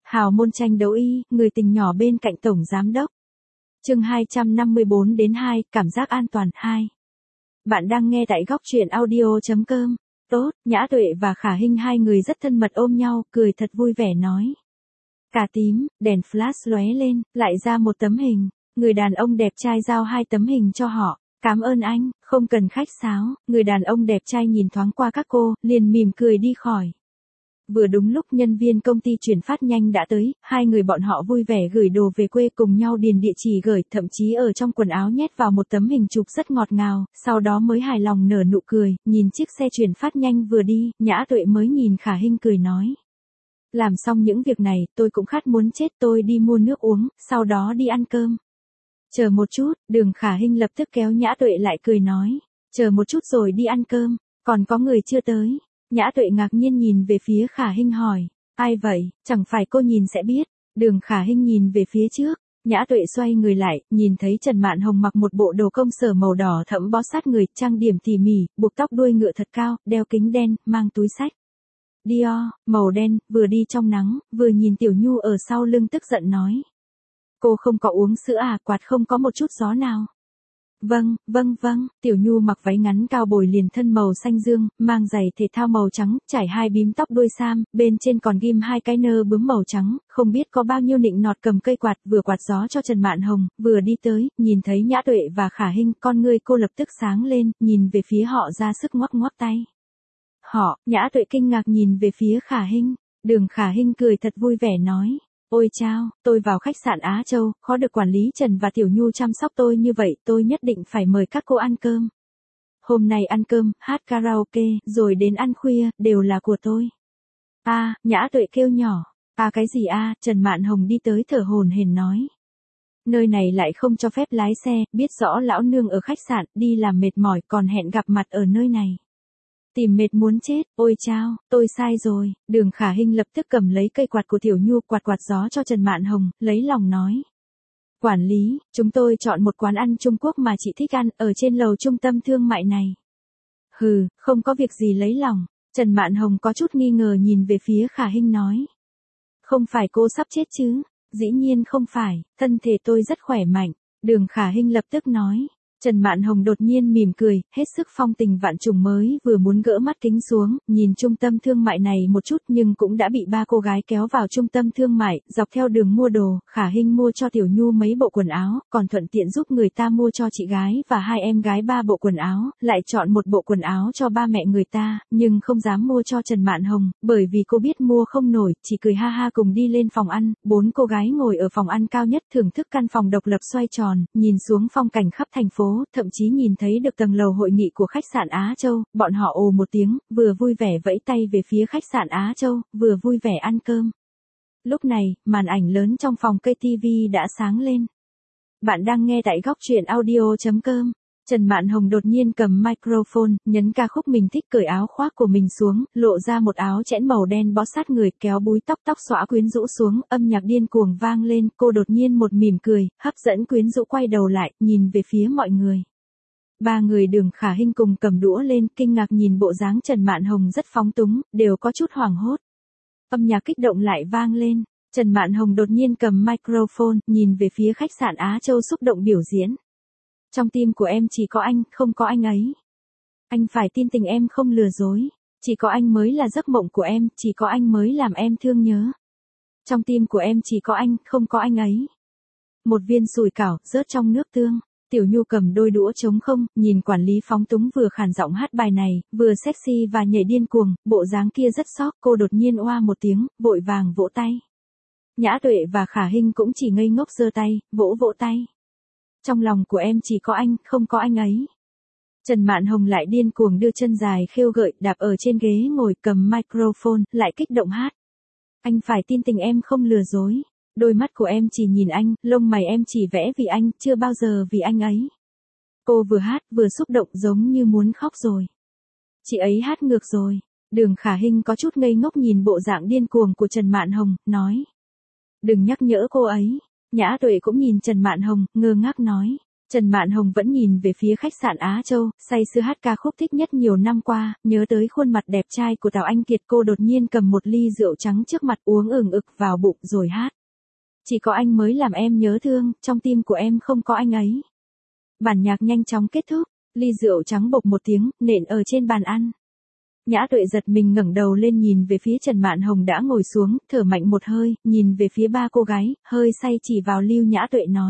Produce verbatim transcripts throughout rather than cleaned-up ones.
Hào môn tranh đấu y, người tình nhỏ bên cạnh tổng giám đốc. Chương hai trăm năm mươi bốn đến hai, cảm giác an toàn hai. Bạn đang nghe tại góc truyện audio chấm com. Tốt, Nhã Tuệ và Khả Hinh hai người rất thân mật ôm nhau, cười thật vui vẻ nói. Cà tím, đèn flash lóe lên, lại ra một tấm hình. Người đàn ông đẹp trai giao hai tấm hình cho họ. Cảm ơn anh, không cần khách sáo. Người đàn ông đẹp trai nhìn thoáng qua các cô, liền mỉm cười đi khỏi. Vừa đúng lúc nhân viên công ty chuyển phát nhanh đã tới, hai người bọn họ vui vẻ gửi đồ về quê cùng nhau điền địa chỉ gửi, thậm chí ở trong quần áo nhét vào một tấm hình chụp rất ngọt ngào, sau đó mới hài lòng nở nụ cười, nhìn chiếc xe chuyển phát nhanh vừa đi, Nhã Tuệ mới nhìn Khả Hinh cười nói. Làm xong những việc này, tôi cũng khát muốn chết, tôi đi mua nước uống, sau đó đi ăn cơm. Chờ một chút, Đường Khả Hinh lập tức kéo Nhã Tuệ lại cười nói. Chờ một chút rồi đi ăn cơm, còn có người chưa tới. Nhã Tuệ ngạc nhiên nhìn về phía Khả Hinh hỏi, ai vậy, chẳng phải cô nhìn sẽ biết. Đường Khả Hinh nhìn về phía trước, Nhã Tuệ xoay người lại, nhìn thấy Trần Mạn Hồng mặc một bộ đồ công sở màu đỏ thẫm bó sát người, trang điểm tỉ mỉ, buộc tóc đuôi ngựa thật cao, đeo kính đen, mang túi xách Dior, màu đen, vừa đi trong nắng, vừa nhìn Tiểu Nhu ở sau lưng tức giận nói. Cô không có uống sữa à, quạt không có một chút gió nào. Vâng, vâng vâng, Tiểu Nhu mặc váy ngắn cao bồi liền thân màu xanh dương, mang giày thể thao màu trắng, trải hai bím tóc đuôi sam, bên trên còn ghim hai cái nơ bướm màu trắng, không biết có bao nhiêu nịnh nọt cầm cây quạt vừa quạt gió cho Trần Mạn Hồng, vừa đi tới, nhìn thấy Nhã Tuệ và Khả Hinh, con ngươi cô lập tức sáng lên, nhìn về phía họ ra sức ngoắc ngoắc tay. Họ, Nhã Tuệ kinh ngạc nhìn về phía Khả Hinh, Đường Khả Hinh cười thật vui vẻ nói. Ôi chao, tôi vào khách sạn Á Châu, khó được quản lý Trần và Tiểu Nhu chăm sóc tôi như vậy, tôi nhất định phải mời các cô ăn cơm. Hôm nay ăn cơm, hát karaoke, rồi đến ăn khuya, đều là của tôi. A, à, Nhã Tuệ kêu nhỏ. À cái gì a, à? Trần Mạn Hồng đi tới thở hổn hển nói. Nơi này lại không cho phép lái xe, biết rõ lão nương ở khách sạn, đi làm mệt mỏi còn hẹn gặp mặt ở nơi này. Tìm mệt muốn chết, ôi chao, tôi sai rồi. Đường Khả Hinh lập tức cầm lấy cây quạt của Tiểu Nhu quạt quạt gió cho Trần Mạn Hồng, lấy lòng nói. Quản lý, chúng tôi chọn một quán ăn Trung Quốc mà chị thích ăn, ở trên lầu trung tâm thương mại này. Hừ, không có việc gì lấy lòng. Trần Mạn Hồng có chút nghi ngờ nhìn về phía Khả Hinh nói. Không phải cô sắp chết chứ? Dĩ nhiên không phải, thân thể tôi rất khỏe mạnh. Đường Khả Hinh lập tức nói. Trần Mạn Hồng đột nhiên mỉm cười, hết sức phong tình vạn trùng mới vừa muốn gỡ mắt kính xuống, nhìn trung tâm thương mại này một chút nhưng cũng đã bị ba cô gái kéo vào trung tâm thương mại, dọc theo đường mua đồ, Khả Hinh mua cho Tiểu Nhu mấy bộ quần áo, còn thuận tiện giúp người ta mua cho chị gái và hai em gái ba bộ quần áo, lại chọn một bộ quần áo cho ba mẹ người ta, nhưng không dám mua cho Trần Mạn Hồng, bởi vì cô biết mua không nổi, chỉ cười ha ha cùng đi lên phòng ăn, bốn cô gái ngồi ở phòng ăn cao nhất thưởng thức căn phòng độc lập xoay tròn, nhìn xuống phong cảnh khắp thành phố. Thậm chí nhìn thấy được tầng lầu hội nghị của khách sạn Á Châu, bọn họ ồ một tiếng, vừa vui vẻ vẫy tay về phía khách sạn Á Châu, vừa vui vẻ ăn cơm. Lúc này, màn ảnh lớn trong phòng cây ti vi đã sáng lên. Bạn đang nghe tại góc truyện audio chấm com. Trần Mạn Hồng đột nhiên cầm microphone, nhấn ca khúc mình thích, cởi áo khoác của mình xuống, lộ ra một áo chẽn màu đen bó sát người, kéo búi tóc tóc xõa quyến rũ xuống, âm nhạc điên cuồng vang lên, cô đột nhiên một mỉm cười, hấp dẫn quyến rũ quay đầu lại, nhìn về phía mọi người. Ba người Đường Khả Hinh cùng cầm đũa lên, kinh ngạc nhìn bộ dáng Trần Mạn Hồng rất phóng túng, đều có chút hoảng hốt. Âm nhạc kích động lại vang lên, Trần Mạn Hồng đột nhiên cầm microphone, nhìn về phía khách sạn Á Châu xúc động biểu diễn. Trong tim của em chỉ có anh, không có anh ấy. Anh phải tin tình em không lừa dối. Chỉ có anh mới là giấc mộng của em, chỉ có anh mới làm em thương nhớ. Trong tim của em chỉ có anh, không có anh ấy. Một viên sủi cảo, rớt trong nước tương. Tiểu Nhu cầm đôi đũa trống không, nhìn quản lý phóng túng vừa khàn giọng hát bài này, vừa sexy và nhảy điên cuồng, bộ dáng kia rất sóc, cô đột nhiên oa một tiếng, vội vàng vỗ tay. Nhã Tuệ và Khả Hinh cũng chỉ ngây ngốc giơ tay, vỗ vỗ tay. Trong lòng của em chỉ có anh, không có anh ấy. Trần Mạn Hồng lại điên cuồng đưa chân dài khêu gợi, đạp ở trên ghế ngồi cầm microphone, lại kích động hát. Anh phải tin tình em không lừa dối. Đôi mắt của em chỉ nhìn anh, lông mày em chỉ vẽ vì anh, chưa bao giờ vì anh ấy. Cô vừa hát vừa xúc động giống như muốn khóc rồi. Chị ấy hát ngược rồi. Đường Khả Hinh có chút ngây ngốc nhìn bộ dạng điên cuồng của Trần Mạn Hồng, nói. Đừng nhắc nhở cô ấy. Nhã Tuệ cũng nhìn Trần Mạn Hồng, ngơ ngác nói. Trần Mạn Hồng vẫn nhìn về phía khách sạn Á Châu, say sưa hát ca khúc thích nhất nhiều năm qua, nhớ tới khuôn mặt đẹp trai của Tào Anh Kiệt, cô đột nhiên cầm một ly rượu trắng trước mặt uống ừng ực vào bụng rồi hát. Chỉ có anh mới làm em nhớ thương, trong tim của em không có anh ấy. Bản nhạc nhanh chóng kết thúc, ly rượu trắng bộc một tiếng, nện ở trên bàn ăn. Nhã Tuệ giật mình ngẩng đầu lên nhìn về phía Trần Mạn Hồng đã ngồi xuống, thở mạnh một hơi, nhìn về phía ba cô gái, hơi say chỉ vào Lưu Nhã Tuệ nói.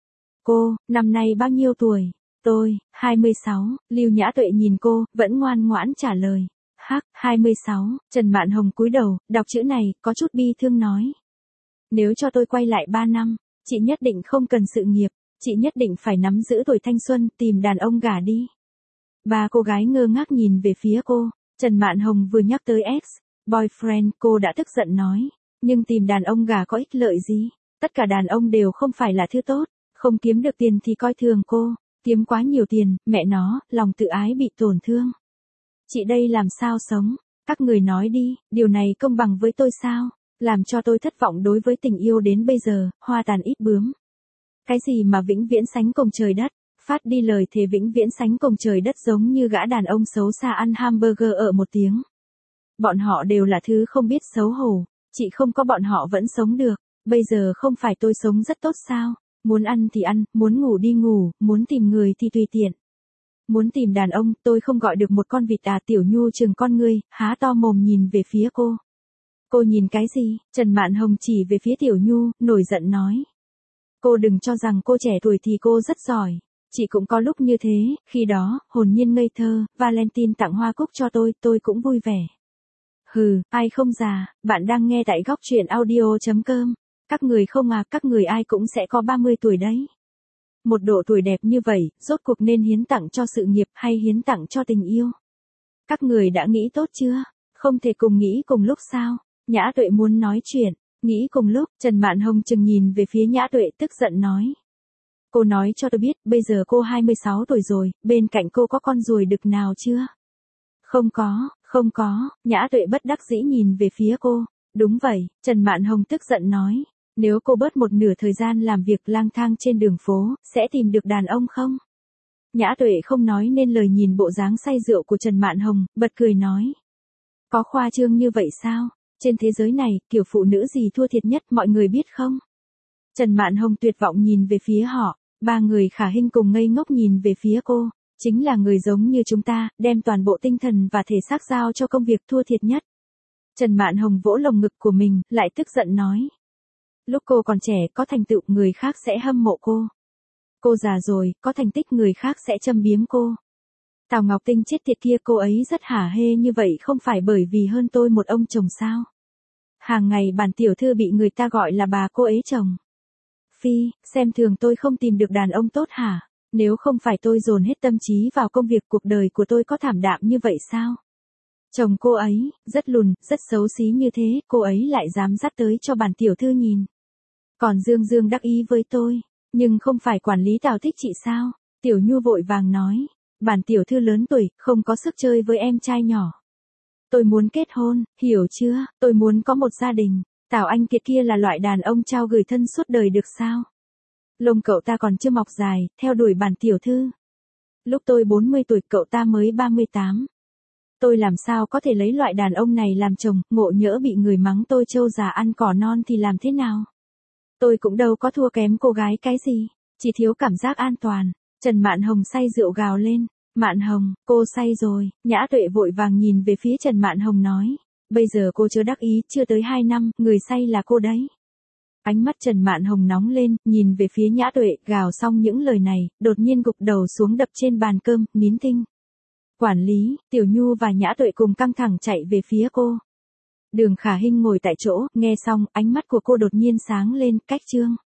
Cô, năm nay bao nhiêu tuổi? Tôi, hai mươi sáu, Lưu Nhã Tuệ nhìn cô, vẫn ngoan ngoãn trả lời. Hắc, hai mươi sáu, Trần Mạn Hồng cúi đầu, đọc chữ này, có chút bi thương nói. Nếu cho tôi quay lại ba năm, chị nhất định không cần sự nghiệp, chị nhất định phải nắm giữ tuổi thanh xuân, tìm đàn ông gả đi. Ba cô gái ngơ ngác nhìn về phía cô, Trần Mạn Hồng vừa nhắc tới ex, boyfriend, cô đã tức giận nói. Nhưng tìm đàn ông gả có ích lợi gì? Tất cả đàn ông đều không phải là thứ tốt. Không kiếm được tiền thì coi thường cô, kiếm quá nhiều tiền, mẹ nó, lòng tự ái bị tổn thương. Chị đây làm sao sống? Các người nói đi, điều này công bằng với tôi sao? Làm cho tôi thất vọng đối với tình yêu đến bây giờ, hoa tàn ít bướm. Cái gì mà vĩnh viễn sánh cùng trời đất, phát đi lời thề vĩnh viễn sánh cùng trời đất giống như gã đàn ông xấu xa ăn hamburger ở một tiếng. Bọn họ đều là thứ không biết xấu hổ, chị không có bọn họ vẫn sống được, bây giờ không phải tôi sống rất tốt sao? Muốn ăn thì ăn, muốn ngủ đi ngủ, muốn tìm người thì tùy tiện. Muốn tìm đàn ông, tôi không gọi được một con vịt à. Tiểu Nhu trừng con ngươi, há to mồm nhìn về phía cô. Cô nhìn cái gì? Trần Mạn Hồng chỉ về phía Tiểu Nhu, nổi giận nói. Cô đừng cho rằng cô trẻ tuổi thì cô rất giỏi. Chị cũng có lúc như thế, khi đó, hồn nhiên ngây thơ, Valentine tặng hoa cúc cho tôi, tôi cũng vui vẻ. Hừ, ai không già, bạn đang nghe tại góc truyện audio chấm com. Các người không à, các người ai cũng sẽ có ba mươi tuổi đấy. Một độ tuổi đẹp như vậy, rốt cuộc nên hiến tặng cho sự nghiệp hay hiến tặng cho tình yêu? Các người đã nghĩ tốt chưa? Không thể cùng nghĩ cùng lúc sao? Nhã Tuệ muốn nói chuyện, nghĩ cùng lúc, Trần Mạn Hồng chừng nhìn về phía Nhã Tuệ tức giận nói. Cô nói cho tôi biết, bây giờ cô hai mươi sáu tuổi rồi, bên cạnh cô có con ruồi đực nào chưa? Không có, không có, Nhã Tuệ bất đắc dĩ nhìn về phía cô. Đúng vậy, Trần Mạn Hồng tức giận nói. Nếu cô bớt một nửa thời gian làm việc lang thang trên đường phố, sẽ tìm được đàn ông không? Nhã Tuệ không nói nên lời nhìn bộ dáng say rượu của Trần Mạn Hồng, bật cười nói. Có khoa trương như vậy sao? Trên thế giới này, kiểu phụ nữ gì thua thiệt nhất mọi người biết không? Trần Mạn Hồng tuyệt vọng nhìn về phía họ, ba người khả hinh cùng ngây ngốc nhìn về phía cô. Chính là người giống như chúng ta, đem toàn bộ tinh thần và thể xác giao cho công việc thua thiệt nhất. Trần Mạn Hồng vỗ lồng ngực của mình, lại tức giận nói. Lúc cô còn trẻ có thành tựu người khác sẽ hâm mộ cô. Cô già rồi, có thành tích người khác sẽ châm biếm cô. Tào Ngọc Tinh chết tiệt kia, cô ấy rất hả hê như vậy không phải bởi vì hơn tôi một ông chồng sao? Hàng ngày bản tiểu thư bị người ta gọi là bà cô ấy chồng. Phi, xem thường tôi không tìm được đàn ông tốt hả? Nếu không phải tôi dồn hết tâm trí vào công việc, cuộc đời của tôi có thảm đạm như vậy sao? Chồng cô ấy, rất lùn, rất xấu xí như thế, cô ấy lại dám dắt tới cho bản tiểu thư nhìn. Còn Dương Dương đắc ý với tôi, nhưng không phải quản lý Tào thích chị sao? Tiểu Nhu vội vàng nói, bản tiểu thư lớn tuổi, không có sức chơi với em trai nhỏ. Tôi muốn kết hôn, hiểu chưa? Tôi muốn có một gia đình. Tào Anh Kiệt kia là loại đàn ông trao gửi thân suốt đời được sao? Lông cậu ta còn chưa mọc dài, theo đuổi bản tiểu thư. Lúc tôi bốn mươi tuổi cậu ta mới ba mươi tám. Tôi làm sao có thể lấy loại đàn ông này làm chồng, ngộ nhỡ bị người mắng tôi trâu già ăn cỏ non thì làm thế nào? Tôi cũng đâu có thua kém cô gái cái gì, chỉ thiếu cảm giác an toàn. Trần Mạn Hồng say rượu gào lên. Mạn Hồng, cô say rồi. Nhã Tuệ vội vàng nhìn về phía Trần Mạn Hồng nói. Bây giờ cô chưa đắc ý, chưa tới hai năm, người say là cô đấy. Ánh mắt Trần Mạn Hồng nóng lên, nhìn về phía Nhã Tuệ, gào xong những lời này, đột nhiên gục đầu xuống đập trên bàn cơm, nín thinh. Quản lý, Tiểu Nhu và Nhã Tuệ cùng căng thẳng chạy về phía cô. Đường Khả Hinh ngồi tại chỗ, nghe xong, ánh mắt của cô đột nhiên sáng lên, cách chương.